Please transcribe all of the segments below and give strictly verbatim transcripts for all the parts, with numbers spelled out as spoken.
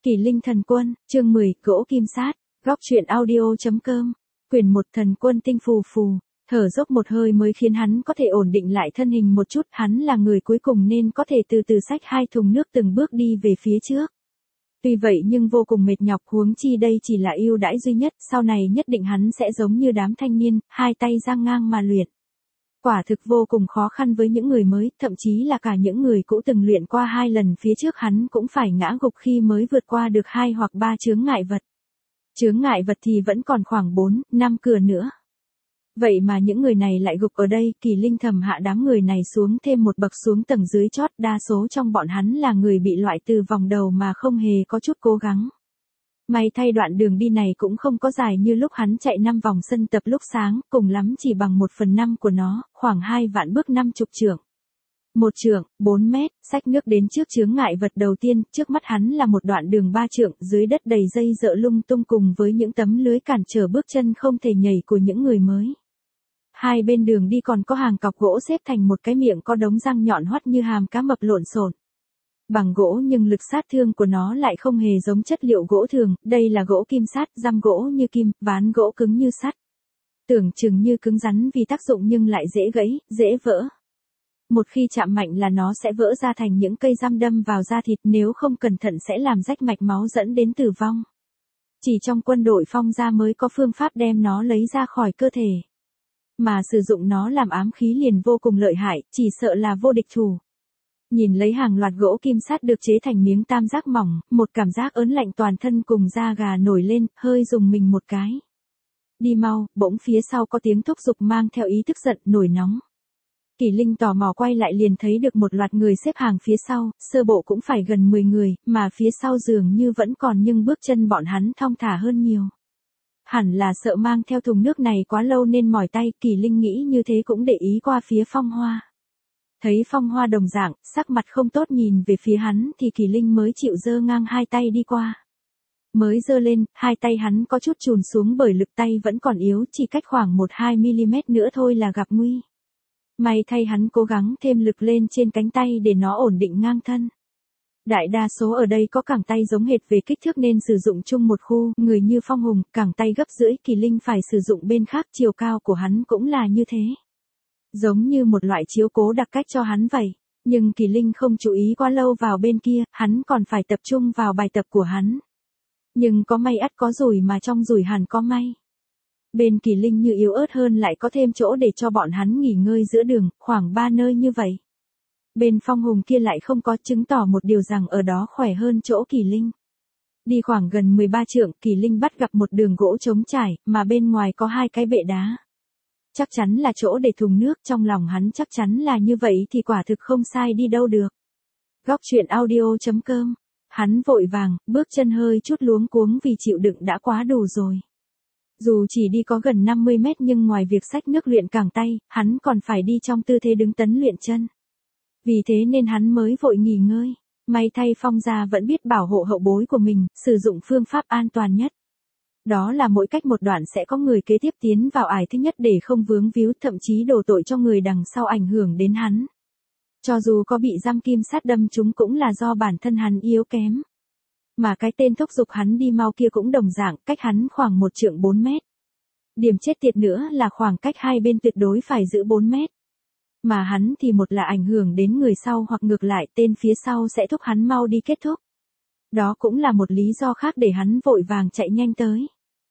Kỳ Linh Thần Quân, chương mười, gỗ kim sát, góc truyện audio.com, quyển một. Thần Quân tinh phù phù, thở dốc một hơi mới khiến hắn có thể ổn định lại thân hình một chút, hắn là người cuối cùng nên có thể từ từ xách hai thùng nước từng bước đi về phía trước. Tuy vậy nhưng vô cùng mệt nhọc, huống chi đây chỉ là ưu đãi duy nhất, sau này nhất định hắn sẽ giống như đám thanh niên, hai tay giang ngang mà luyện. Quả thực vô cùng khó khăn với những người mới, thậm chí là cả những người cũ từng luyện qua hai lần phía trước hắn cũng phải ngã gục khi mới vượt qua được hai hoặc ba chướng ngại vật. Chướng ngại vật thì vẫn còn khoảng bốn, năm cửa nữa. Vậy mà những người này lại gục ở đây, Kỳ Linh thầm hạ đám người này xuống thêm một bậc xuống tầng dưới chót, đa số trong bọn hắn là người bị loại từ vòng đầu mà không hề có chút cố gắng. May thay đoạn đường đi này cũng không có dài như lúc hắn chạy năm vòng sân tập lúc sáng, cùng lắm chỉ bằng một phần năm của nó, khoảng hai vạn bước năm chục trượng. Một trượng, bốn mét, xách nước đến trước chướng ngại vật đầu tiên, trước mắt hắn là một đoạn đường ba trượng, dưới đất đầy dây dợ lung tung cùng với những tấm lưới cản trở bước chân không thể nhảy của những người mới. Hai bên đường đi còn có hàng cọc gỗ xếp thành một cái miệng có đống răng nhọn hoắt như hàm cá mập lộn xộn. Bằng gỗ nhưng lực sát thương của nó lại không hề giống chất liệu gỗ thường, đây là gỗ kim sát, răm gỗ như kim, ván gỗ cứng như sắt. Tưởng chừng như cứng rắn vì tác dụng nhưng lại dễ gãy, dễ vỡ. Một khi chạm mạnh là nó sẽ vỡ ra thành những cây răm đâm vào da thịt, nếu không cẩn thận sẽ làm rách mạch máu dẫn đến tử vong. Chỉ trong quân đội Phong gia mới có phương pháp đem nó lấy ra khỏi cơ thể. Mà sử dụng nó làm ám khí liền vô cùng lợi hại, chỉ sợ là vô địch thủ. Nhìn lấy hàng loạt gỗ kim sát được chế thành miếng tam giác mỏng, một cảm giác ớn lạnh toàn thân cùng da gà nổi lên, hơi dùng mình một cái. Đi mau, bỗng phía sau có tiếng thúc giục mang theo ý tức giận, nổi nóng. Kỳ Linh tò mò quay lại liền thấy được một loạt người xếp hàng phía sau, sơ bộ cũng phải gần mười người, mà phía sau dường như vẫn còn nhưng bước chân bọn hắn thong thả hơn nhiều. Hẳn là sợ mang theo thùng nước này quá lâu nên mỏi tay, Kỳ Linh nghĩ như thế cũng để ý qua phía Phong Hoa. Thấy Phong Hoa đồng dạng, sắc mặt không tốt nhìn về phía hắn thì Kỳ Linh mới chịu giơ ngang hai tay đi qua. Mới giơ lên, hai tay hắn có chút chùn xuống bởi lực tay vẫn còn yếu, chỉ cách khoảng một đến hai mi-li-mét nữa thôi là gặp nguy. May thay hắn cố gắng thêm lực lên trên cánh tay để nó ổn định ngang thân. Đại đa số ở đây có cẳng tay giống hệt về kích thước nên sử dụng chung một khu, người như Phong Hùng, cẳng tay gấp rưỡi, Kỳ Linh phải sử dụng bên khác, chiều cao của hắn cũng là như thế. Giống như một loại chiếu cố đặc cách cho hắn vậy. Nhưng Kỳ Linh không chú ý quá lâu vào bên kia, hắn còn phải tập trung vào bài tập của hắn. Nhưng có may ắt có rủi mà trong rủi hẳn có may. Bên Kỳ Linh như yếu ớt hơn lại có thêm chỗ để cho bọn hắn nghỉ ngơi giữa đường, khoảng ba nơi như vậy. Bên Phong Hùng kia lại không có, chứng tỏ một điều rằng ở đó khỏe hơn chỗ Kỳ Linh. Đi khoảng gần mười ba trượng, Kỳ Linh bắt gặp một đường gỗ trống trải, mà bên ngoài có hai cái bệ đá. Chắc chắn là chỗ để thùng nước, trong lòng hắn chắc chắn là như vậy thì quả thực không sai đi đâu được. Góc truyện audio.com, hắn vội vàng, bước chân hơi chút luống cuống vì chịu đựng đã quá đủ rồi. Dù chỉ đi có gần năm mươi mét nhưng ngoài việc xách nước luyện cẳng tay, hắn còn phải đi trong tư thế đứng tấn luyện chân. Vì thế nên hắn mới vội nghỉ ngơi. May thay Phong gia vẫn biết bảo hộ hậu bối của mình, sử dụng phương pháp an toàn nhất. Đó là mỗi cách một đoạn sẽ có người kế tiếp tiến vào ải thứ nhất để không vướng víu, thậm chí đổ tội cho người đằng sau ảnh hưởng đến hắn. Cho dù có bị răm kim sát đâm chúng cũng là do bản thân hắn yếu kém. Mà cái tên thúc giục hắn đi mau kia cũng đồng dạng, cách hắn khoảng một trượng bốn mét. Điểm chết tiệt nữa là khoảng cách hai bên tuyệt đối phải giữ bốn mét. Mà hắn thì một là ảnh hưởng đến người sau hoặc ngược lại tên phía sau sẽ thúc hắn mau đi kết thúc. Đó cũng là một lý do khác để hắn vội vàng chạy nhanh tới.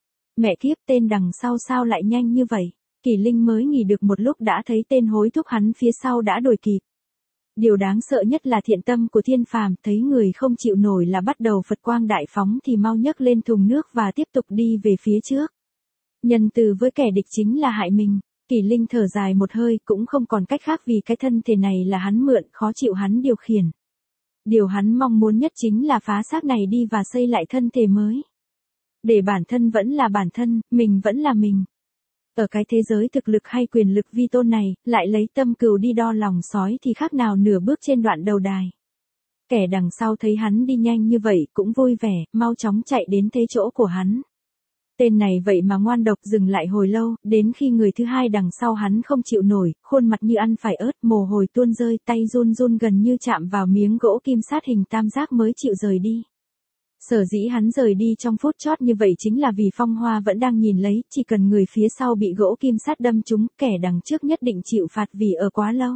Mẹ kiếp, tên đằng sau sao lại nhanh như vậy? Kỳ Linh mới nghỉ được một lúc đã thấy tên hối thúc hắn phía sau đã đuổi kịp. Điều đáng sợ nhất là thiện tâm của Thiên Phàm, thấy người không chịu nổi là bắt đầu Phật quang đại phóng thì mau nhấc lên thùng nước và tiếp tục đi về phía trước. Nhân từ với kẻ địch chính là hại mình. Kỳ Linh thở dài một hơi, cũng không còn cách khác vì cái thân thể này là hắn mượn, khó chịu hắn điều khiển. Điều hắn mong muốn nhất chính là phá xác này đi và xây lại thân thể mới. Để bản thân vẫn là bản thân, mình vẫn là mình. Ở cái thế giới thực lực hay quyền lực vi tôn này, lại lấy tâm cừu đi đo lòng sói thì khác nào nửa bước trên đoạn đầu đài. Kẻ đằng sau thấy hắn đi nhanh như vậy cũng vui vẻ, mau chóng chạy đến thế chỗ của hắn. Tên này vậy mà ngoan độc dừng lại hồi lâu, đến khi người thứ hai đằng sau hắn không chịu nổi, khuôn mặt như ăn phải ớt, mồ hôi tuôn rơi, tay run run gần như chạm vào miếng gỗ kim sát hình tam giác mới chịu rời đi. Sở dĩ hắn rời đi trong phút chót như vậy chính là vì Phong Hoa vẫn đang nhìn lấy, chỉ cần người phía sau bị gỗ kim sát đâm trúng, kẻ đằng trước nhất định chịu phạt vì ở quá lâu.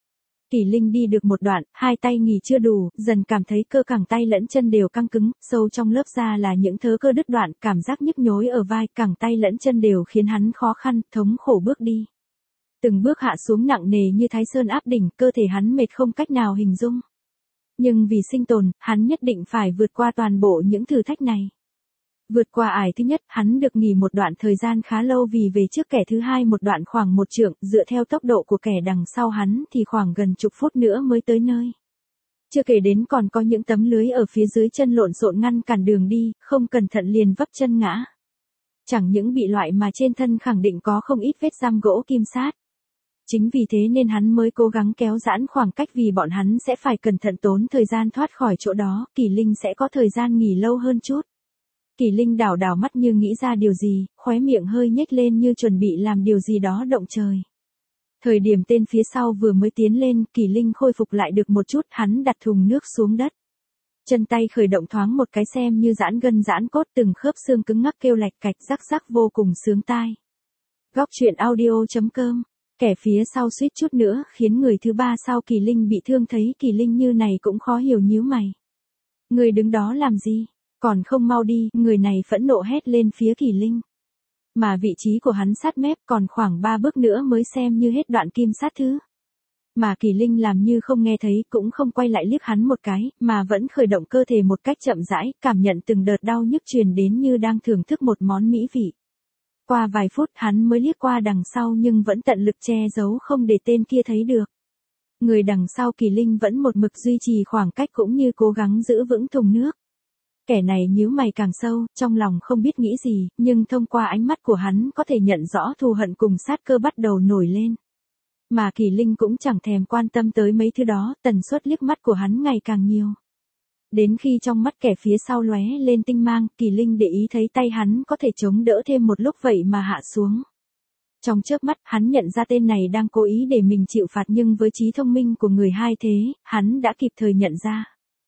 Kỳ Linh đi được một đoạn, hai tay nghỉ chưa đủ, dần cảm thấy cơ cẳng tay lẫn chân đều căng cứng, sâu trong lớp da là những thớ cơ đứt đoạn, cảm giác nhức nhối ở vai, cẳng tay lẫn chân đều khiến hắn khó khăn, thống khổ bước đi. Từng bước hạ xuống nặng nề như Thái Sơn áp đỉnh, cơ thể hắn mệt không cách nào hình dung. Nhưng vì sinh tồn, hắn nhất định phải vượt qua toàn bộ những thử thách này. Vượt qua ải thứ nhất, hắn được nghỉ một đoạn thời gian khá lâu vì về trước kẻ thứ hai một đoạn khoảng một trượng, dựa theo tốc độ của kẻ đằng sau hắn thì khoảng gần chục phút nữa mới tới nơi. Chưa kể đến còn có những tấm lưới ở phía dưới chân lộn xộn ngăn cản đường đi, không cẩn thận liền vấp chân ngã. Chẳng những bị loại mà trên thân khẳng định có không ít vết giam gỗ kim sát. Chính vì thế nên hắn mới cố gắng kéo giãn khoảng cách vì bọn hắn sẽ phải cẩn thận tốn thời gian thoát khỏi chỗ đó, Kỳ Linh sẽ có thời gian nghỉ lâu hơn chút. Kỳ Linh đảo đảo mắt như nghĩ ra điều gì, khóe miệng hơi nhếch lên như chuẩn bị làm điều gì đó động trời. Thời điểm tên phía sau vừa mới tiến lên, Kỳ Linh khôi phục lại được một chút, hắn đặt thùng nước xuống đất. Chân tay khởi động thoáng một cái xem như giãn gân giãn cốt, từng khớp xương cứng ngắc kêu lạch cạch rắc rắc vô cùng sướng tai. Góc truyện audio chấm com. Kẻ phía sau suýt chút nữa khiến người thứ ba sau Kỳ Linh bị thương, thấy Kỳ Linh như này cũng khó hiểu nhíu mày. Người đứng đó làm gì? Còn không mau đi, người này phẫn nộ hét lên phía Kỳ Linh. Mà vị trí của hắn sát mép, còn khoảng ba bước nữa mới xem như hết đoạn kim sát thứ. Mà Kỳ Linh làm như không nghe thấy, cũng không quay lại liếc hắn một cái, mà vẫn khởi động cơ thể một cách chậm rãi, cảm nhận từng đợt đau nhức truyền đến như đang thưởng thức một món mỹ vị. Qua vài phút hắn mới liếc qua đằng sau nhưng vẫn tận lực che giấu không để tên kia thấy được. Người đằng sau Kỳ Linh vẫn một mực duy trì khoảng cách cũng như cố gắng giữ vững thùng nước. Kẻ này nhíu mày càng sâu, trong lòng không biết nghĩ gì, nhưng thông qua ánh mắt của hắn có thể nhận rõ thù hận cùng sát cơ bắt đầu nổi lên. Mà Kỳ Linh cũng chẳng thèm quan tâm tới mấy thứ đó, tần suất liếc mắt của hắn ngày càng nhiều. Đến khi trong mắt kẻ phía sau lóe lên tinh mang, Kỳ Linh để ý thấy tay hắn có thể chống đỡ thêm một lúc vậy mà hạ xuống. Trong chớp mắt, hắn nhận ra tên này đang cố ý để mình chịu phạt, nhưng với trí thông minh của người hai thế, hắn đã kịp thời nhận ra.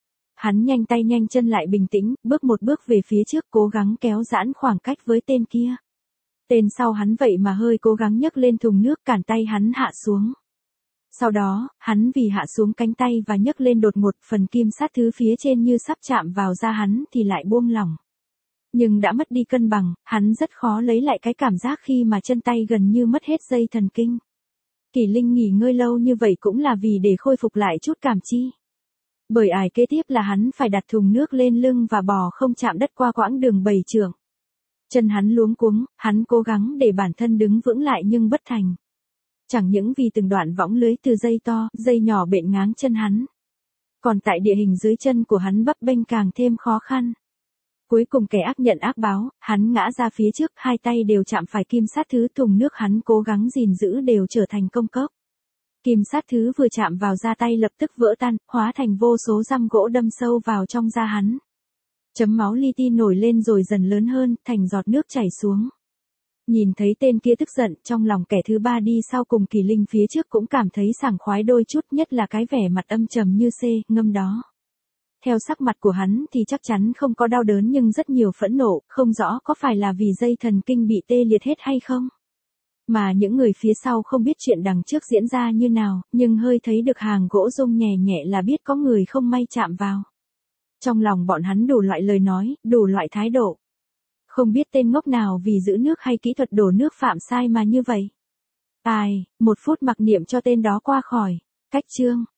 Hắn nhanh tay nhanh chân lại bình tĩnh, bước một bước về phía trước cố gắng kéo giãn khoảng cách với tên kia. Tên sau hắn vậy mà hơi cố gắng nhấc lên thùng nước cản tay hắn hạ xuống. Sau đó, hắn vì hạ xuống cánh tay và nhấc lên đột ngột, phần kim sát thứ phía trên như sắp chạm vào da hắn thì lại buông lỏng. Nhưng đã mất đi cân bằng, hắn rất khó lấy lại cái cảm giác khi mà chân tay gần như mất hết dây thần kinh. Kỳ Linh nghỉ ngơi lâu như vậy cũng là vì để khôi phục lại chút cảm chi. Bởi ải kế tiếp là hắn phải đặt thùng nước lên lưng và bò không chạm đất qua quãng đường bảy trượng. Chân hắn luống cuống, hắn cố gắng để bản thân đứng vững lại nhưng bất thành. Chẳng những vì từng đoạn võng lưới từ dây to, dây nhỏ bện ngáng chân hắn. Còn tại địa hình dưới chân của hắn bấp bênh càng thêm khó khăn. Cuối cùng kẻ ác nhận ác báo, hắn ngã ra phía trước, hai tay đều chạm phải kim sát thứ, thùng nước hắn cố gắng gìn giữ đều trở thành công cốc. Kim sát thứ vừa chạm vào da tay lập tức vỡ tan, hóa thành vô số răm gỗ đâm sâu vào trong da hắn. Chấm máu li ti nổi lên rồi dần lớn hơn, thành giọt nước chảy xuống. Nhìn thấy tên kia tức giận, trong lòng kẻ thứ ba đi sau cùng Kỳ Linh phía trước cũng cảm thấy sảng khoái đôi chút, nhất là cái vẻ mặt âm trầm như xê, ngâm đó. Theo sắc mặt của hắn thì chắc chắn không có đau đớn nhưng rất nhiều phẫn nộ, không rõ có phải là vì dây thần kinh bị tê liệt hết hay không. Mà những người phía sau không biết chuyện đằng trước diễn ra như nào, nhưng hơi thấy được hàng gỗ rung nhẹ nhẹ là biết có người không may chạm vào. Trong lòng bọn hắn đủ loại lời nói, đủ loại thái độ. Không biết tên ngốc nào vì giữ nước hay kỹ thuật đổ nước phạm sai mà như vậy. Ai, một phút mặc niệm cho tên đó qua khỏi. Cách chương.